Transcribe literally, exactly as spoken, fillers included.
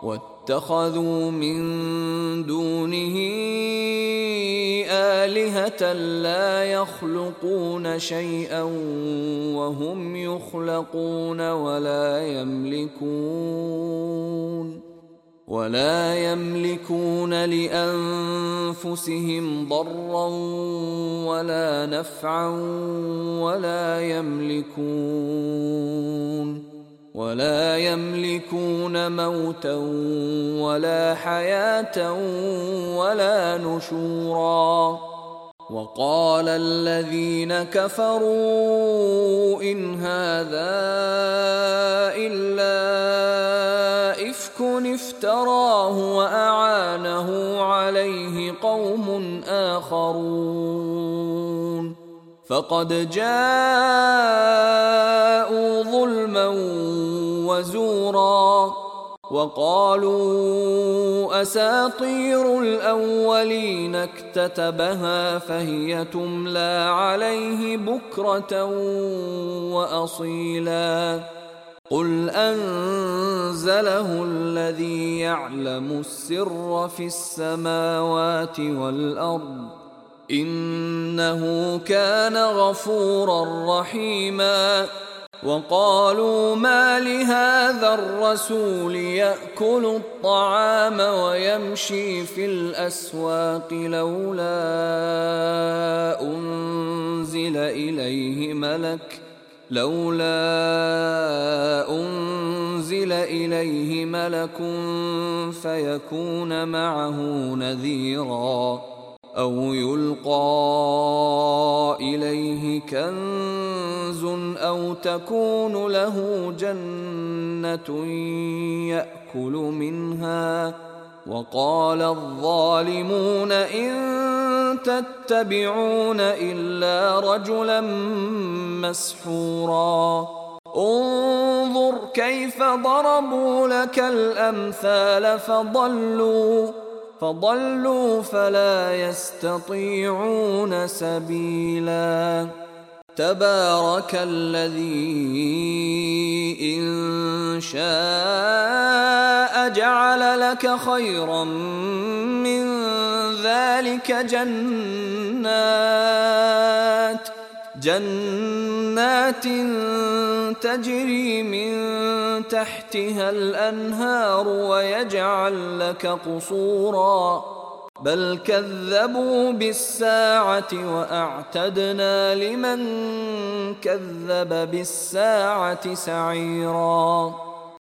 واتخذوا من دونه آلهة لا يخلقون شيئا وهم يخلقون ولا يملكون ولا يملكون لأنفسهم ضرا ولا نفعا ولا يملكون ولا يملكون موتا ولا حياة ولا نشورا. وقال الذين كفروا إن هذا إلا إفك افتراه وأعانه عليه قوم آخرون فقد جاءوا ظلما وزورا. وقالوا أساطير الأولين اكتتبها فهي تملى عليه بكرة وأصيلا. قل أنزله الذي يعلم السر في السماوات والأرض إنه كان غفورا رحيما. وقالوا ما لهذا الرسول يأكل الطعام ويمشي في الأسواق لولا أنزل إليه ملك لولا أنزل إليه ملك فيكون معه نذيرا أو يلقى إليه كنز أو تكون له جنة يأكل منها. وقال الظالمون إن تتبعون إلا رجلا مسحورا. انظر كيف ضربوا لك الأمثال فضلوا فضلوا فلا يستطيعون سبيلا. تبارك الذي إن شاء جعل لك خيرا من ذلك جنات جنات تجري من تحتها الأنهار ويجعل لك قصورا بل كذبوا بالساعة وأعتدنا لمن كذب بالساعة سعيرا.